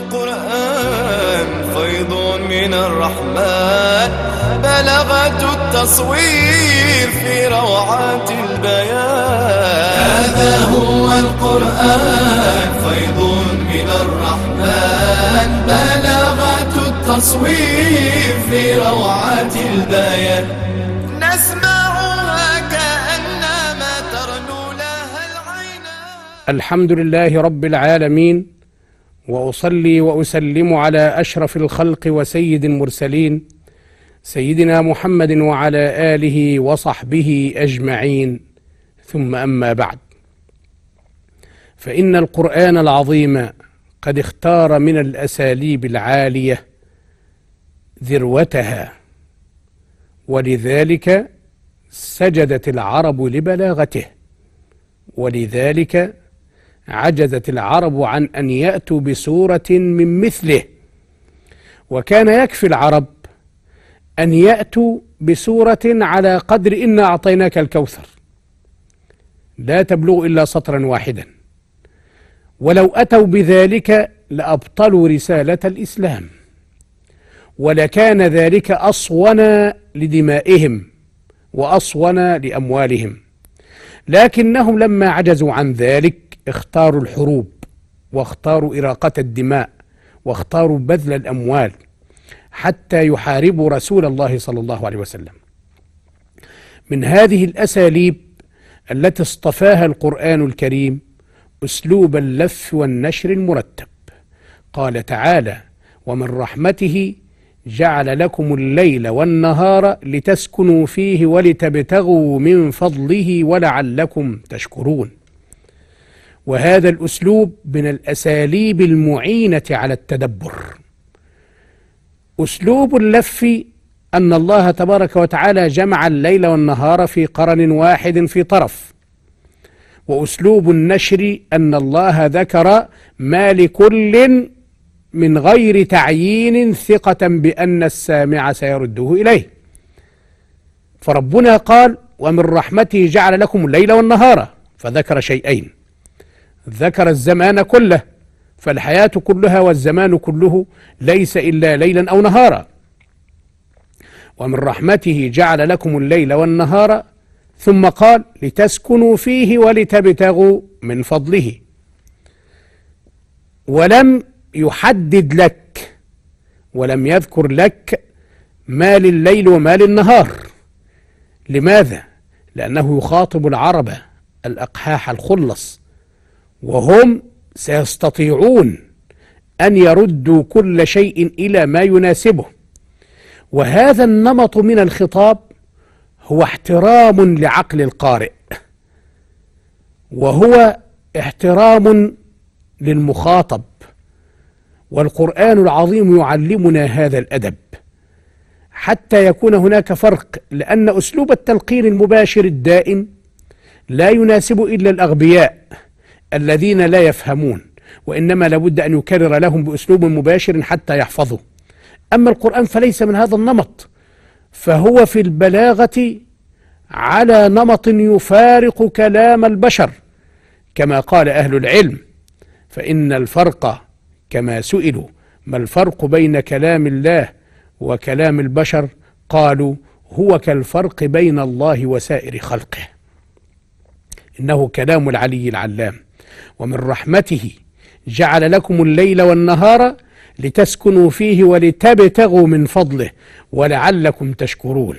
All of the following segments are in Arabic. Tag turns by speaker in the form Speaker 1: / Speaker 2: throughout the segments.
Speaker 1: القرآن فيض من الرحمن، بلغة التصوير في روعات البيان. هذا هو القرآن فيض من الرحمن، بلغة التصوير في روعات البيان. نسمعها كأنما ترنو لها العينان.
Speaker 2: الحمد لله رب العالمين، وأصلي وأسلم على أشرف الخلق وسيد المرسلين سيدنا محمد وعلى آله وصحبه أجمعين، ثم أما بعد، فإن القرآن العظيم قد اختار من الأساليب العالية ذروتها، ولذلك سجدت العرب لبلاغته، ولذلك عجزت العرب عن أن يأتوا بسورة من مثله، وكان يكفي العرب أن يأتوا بسورة على قدر إنا أعطيناك الكوثر، لا تبلغ إلا سطرا واحدا، ولو أتوا بذلك لأبطلوا رسالة الإسلام، ولكان ذلك أصون لدمائهم وأصون لأموالهم. لكنهم لما عجزوا عن ذلك اختاروا الحروب، واختاروا إراقة الدماء، واختاروا بذل الأموال حتى يحاربوا رسول الله صلى الله عليه وسلم. من هذه الأساليب التي اصطفاها القرآن الكريم أسلوب اللف والنشر المرتب. قال تعالى: ومن رحمته جعل لكم الليل والنهار لتسكنوا فيه ولتبتغوا من فضله ولعلكم تشكرون. وهذا الأسلوب من الأساليب المعينة على التدبر. أسلوب اللف أن الله تبارك وتعالى جمع الليل والنهار في قرن واحد في طرف، وأسلوب النشر أن الله ذكر ما لكل من غير تعيين ثقة بأن السامع سيرده إليه. فربنا قال: ومن رحمته جعل لكم الليل والنهار، فذكر شيئين، ذكر الزمان كله، فالحياة كلها والزمان كله ليس إلا ليلا أو نهارا. ومن رحمته جعل لكم الليل والنهار، ثم قال: لتسكنوا فيه ولتبتغوا من فضله. ولم يحدد لك ولم يذكر لك ما لليل وما للنهار. لماذا؟ لأنه يخاطب العرب الأقحاح الخلص، وهم سيستطيعون أن يردوا كل شيء إلى ما يناسبه. وهذا النمط من الخطاب هو احترام لعقل القارئ، وهو احترام للمخاطب، والقرآن العظيم يعلمنا هذا الأدب حتى يكون هناك فرق، لأن أسلوب التلقين المباشر الدائم لا يناسب إلا الأغبياء الذين لا يفهمون، وإنما لابد أن يكرر لهم بأسلوب مباشر حتى يحفظوا. أما القرآن فليس من هذا النمط، فهو في البلاغة على نمط يفارق كلام البشر، كما قال أهل العلم: فإن الفرق كما سئلوا ما الفرق بين كلام الله وكلام البشر، قالوا: هو كالفرق بين الله وسائر خلقه، إنه كلام العلي العلام. ومن رحمته جعل لكم الليل والنهار لتسكنوا فيه ولتبتغوا من فضله ولعلكم تشكرون.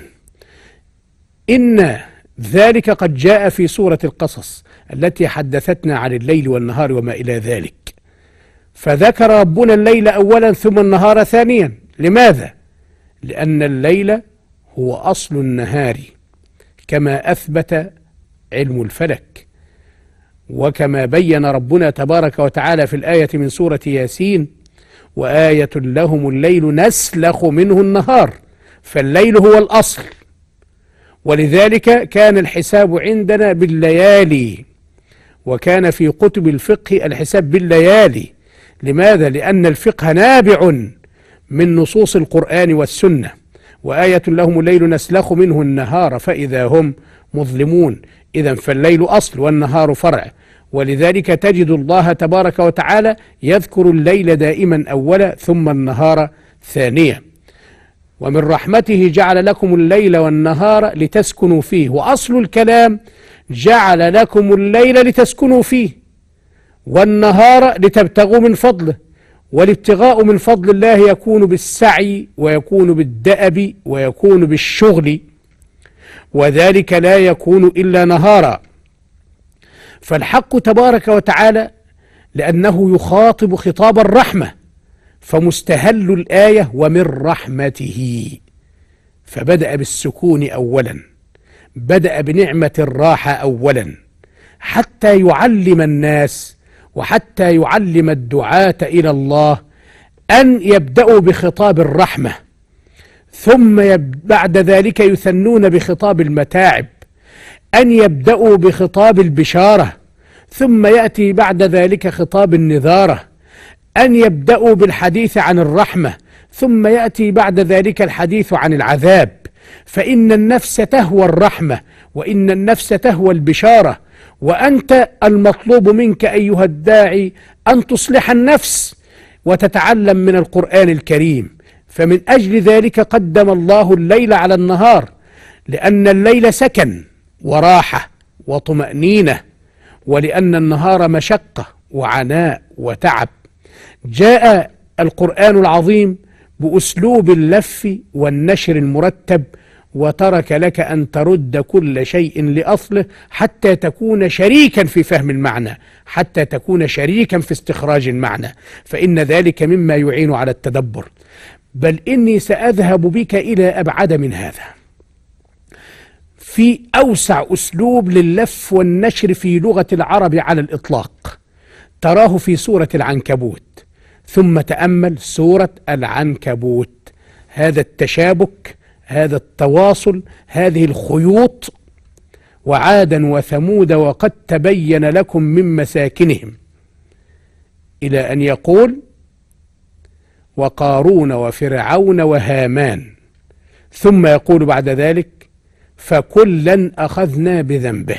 Speaker 2: إن ذلك قد جاء في سورة القصص التي حدثتنا عن الليل والنهار وما إلى ذلك، فذكر ربنا الليل أولا ثم النهار ثانيا. لماذا؟ لأن الليل هو أصل النهار كما أثبت علم الفلك، وكما بين ربنا تبارك وتعالى في الآية من سورة ياسين: وآية لهم الليل نسلخ منه النهار. فالليل هو الأصل، ولذلك كان الحساب عندنا بالليالي، وكان في كتب الفقه الحساب بالليالي. لماذا؟ لأن الفقه نابع من نصوص القرآن والسنة. وآية لهم الليل نسلخ منه النهار فإذا هم مظلمون. إذن فالليل أصل والنهار فرع، ولذلك تجد الله تبارك وتعالى يذكر الليل دائما أولا ثم النهار ثانيا. ومن رحمته جعل لكم الليل والنهار لتسكنوا فيه، وأصل الكلام جعل لكم الليل لتسكنوا فيه والنهار لتبتغوا من فضله. والابتغاء من فضل الله يكون بالسعي ويكون بالدأب ويكون بالشغل، وذلك لا يكون إلا نهارا. فالحق تبارك وتعالى لأنه يخاطب خطاب الرحمة فمستهل الآية ومن رحمته، فبدأ بالسكون أولا، بدأ بنعمة الراحة أولا، حتى يعلم الناس وحتى يعلم الدعاة إلى الله أن يبدأوا بخطاب الرحمة، ثم بعد ذلك يثنون بخطاب المتاعب، أن يبدأوا بخطاب البشارة، ثم يأتي بعد ذلك خطاب النذارة، أن يبدأوا بالحديث عن الرحمة، ثم يأتي بعد ذلك الحديث عن العذاب. فإن النفس تهوى الرحمة وإن النفس تهوى البشارة، وأنت المطلوب منك أيها الداعي أن تصلح النفس وتتعلم من القرآن الكريم. فمن أجل ذلك قدم الله الليل على النهار، لأن الليل سكن وراحة وطمأنينة، ولأن النهار مشقة وعناء وتعب. جاء القرآن العظيم بأسلوب اللف والنشر المرتب، وترك لك أن ترد كل شيء لأصله حتى تكون شريكا في فهم المعنى، حتى تكون شريكا في استخراج المعنى، فإن ذلك مما يعين على التدبر. بل إني سأذهب بك إلى أبعد من هذا، في أوسع أسلوب لللف والنشر في لغة العرب على الإطلاق تراه في سورة العنكبوت. ثم تأمل سورة العنكبوت، هذا التشابك، هذا التواصل، هذه الخيوط. وعادا وثمود وقد تبين لكم من مساكنهم، إلى أن يقول وقارون وفرعون وهامان، ثم يقول بعد ذلك فكلا أخذنا بذنبه،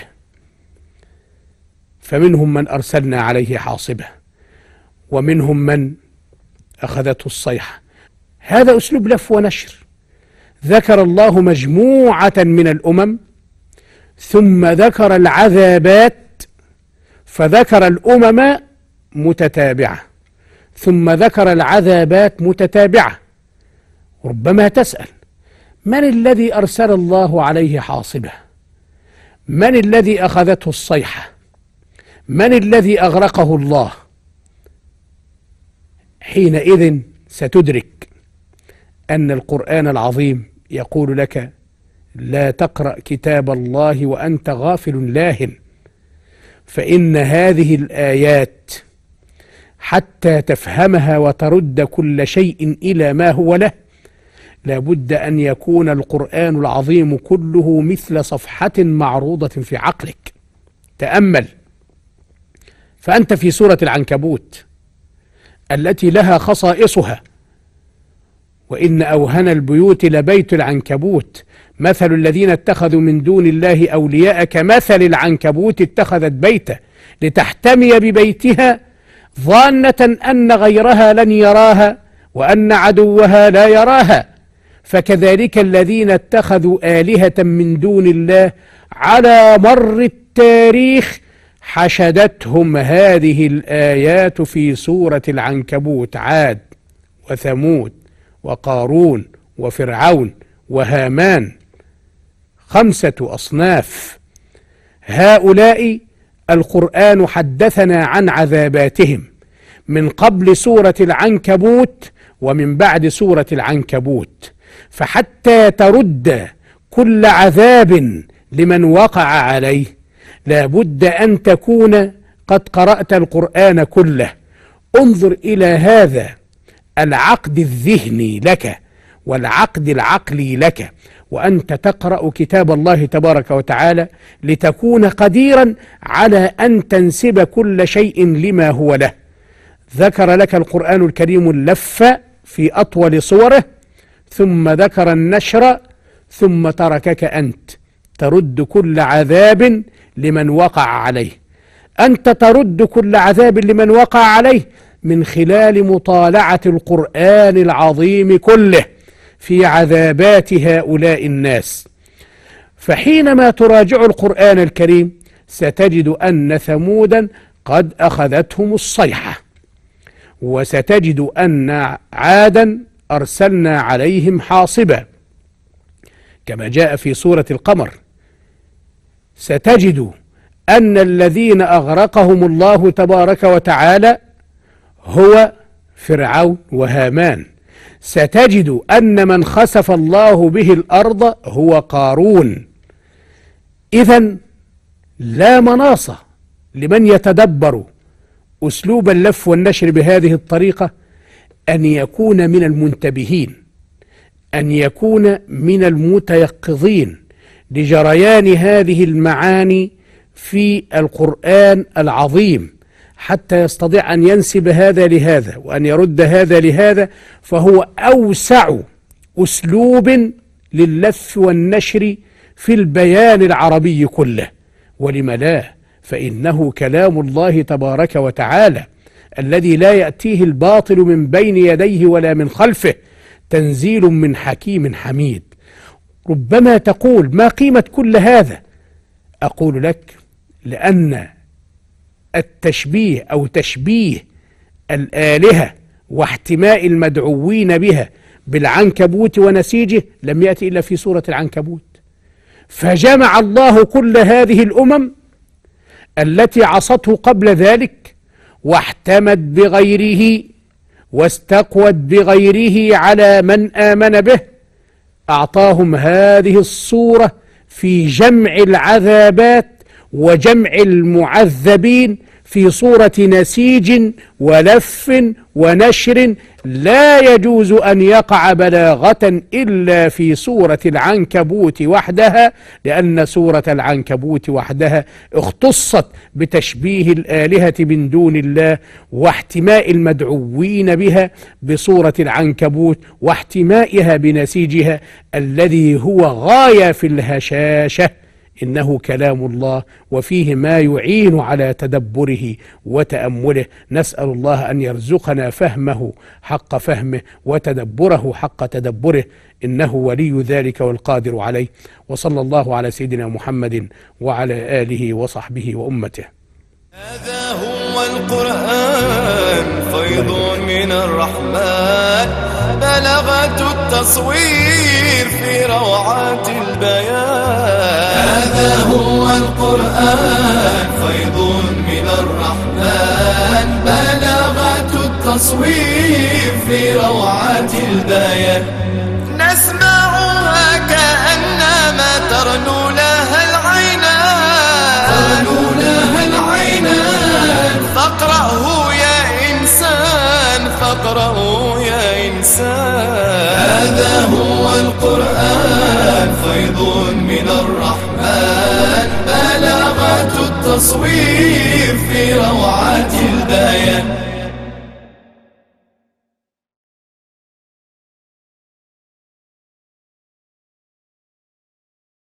Speaker 2: فمنهم من أرسلنا عليه حاصبة ومنهم من أخذته الصيحة. هذا أسلوب لف ونشر. ذكر الله مجموعة من الأمم ثم ذكر العذابات، فذكر الأمم متتابعة ثم ذكر العذابات متتابعة. ربما تسأل من الذي أرسل الله عليه حاصبة؟ من الذي أخذته الصيحة؟ من الذي أغرقه الله؟ حينئذ ستدرك أن القرآن العظيم يقول لك لا تقرأ كتاب الله وأنت غافل لاهٍ، فإن هذه الآيات حتى تفهمها وترد كل شيء إلى ما هو له لابد أن يكون القرآن العظيم كله مثل صفحة معروضة في عقلك. تأمل، فأنت في سورة العنكبوت التي لها خصائصها، وإن أوهن البيوت لبيت العنكبوت مثل الذين اتخذوا من دون الله أولياء كمثل العنكبوت اتخذت بيتا لتحتمي ببيتها ظانة أن غيرها لن يراها وأن عدوها لا يراها، فكذلك الذين اتخذوا آلهة من دون الله على مر التاريخ حشدتهم هذه الآيات في سورة العنكبوت: عاد وثمود وقارون وفرعون وهامان، 5 أصناف. هؤلاء القرآن حدثنا عن عذاباتهم من قبل سورة العنكبوت ومن بعد سورة العنكبوت، فحتى ترد كل عذاب لمن وقع عليه لابد أن تكون قد قرأت القرآن كله. انظر إلى هذا العقد الذهني لك والعقد العقلي لك، وأنت تقرأ كتاب الله تبارك وتعالى لتكون قديرا على أن تنسب كل شيء لما هو له. ذكر لك القرآن الكريم اللف في أطول صوره، ثم ذكر النشر، ثم تركك أنت ترد كل عذاب لمن وقع عليه. أنت ترد كل عذاب لمن وقع عليه من خلال مطالعة القرآن العظيم كله في عذابات هؤلاء الناس. فحينما تراجع القرآن الكريم ستجد أن ثمودا قد أخذتهم الصيحة، وستجد أن عادا أرسلنا عليهم حاصبا كما جاء في سورة القمر. ستجد أن الذين أغرقهم الله تبارك وتعالى هو فرعون وهامان. ستجد أن من خسف الله به الأرض هو قارون. إذن لا مناص لمن يتدبر أسلوب اللف والنشر بهذه الطريقة أن يكون من المنتبهين، أن يكون من المتيقظين لجريان هذه المعاني في القرآن العظيم، حتى يستطيع أن ينسب هذا لهذا وأن يرد هذا لهذا. فهو أوسع أسلوب لللف والنشر في البيان العربي كله. ولم لا؟ فإنه كلام الله تبارك وتعالى الذي لا يأتيه الباطل من بين يديه ولا من خلفه، تنزيل من حكيم حميد. ربما تقول ما قيمة كل هذا؟ أقول لك لأن التشبيه أو تشبيه الآلهة واحتماء المدعوين بها بالعنكبوت ونسيجه لم يأتي إلا في سورة العنكبوت. فجمع الله كل هذه الأمم التي عصته قبل ذلك واحتمت بغيره واستقوت بغيره على من آمن به، أعطاهم هذه الصورة في جمع العذابات وجمع المعذبين في صورة نسيج ولف ونشر لا يجوز أن يقع بلاغة إلا في سورة العنكبوت وحدها، لأن سورة العنكبوت وحدها اختصت بتشبيه الآلهة من دون الله واحتماء المدعوين بها بصورة العنكبوت واحتمائها بنسيجها الذي هو غاية في الهشاشة. إنه كلام الله وفيه ما يعين على تدبره وتأمله. نسأل الله أن يرزقنا فهمه حق فهمه وتدبره حق تدبره، إنه ولي ذلك والقادر عليه. وصلى الله على سيدنا محمد وعلى آله وصحبه وأمته.
Speaker 1: هذا هو القرآن فيض من الرحمن، بلغة التصوير في روعات البيان. هذا هو القرآن فيض من الرحمن، بلغة التصوير في روعات البيان. نسمعها كأنما ترنو لها العينان، ترنو لها العينان. فاقرأه يا إنسان، فاقرأه يا إنسان. هذا هو القرآن فيض من الرحمن، بلغة التصوير في روعات البيان.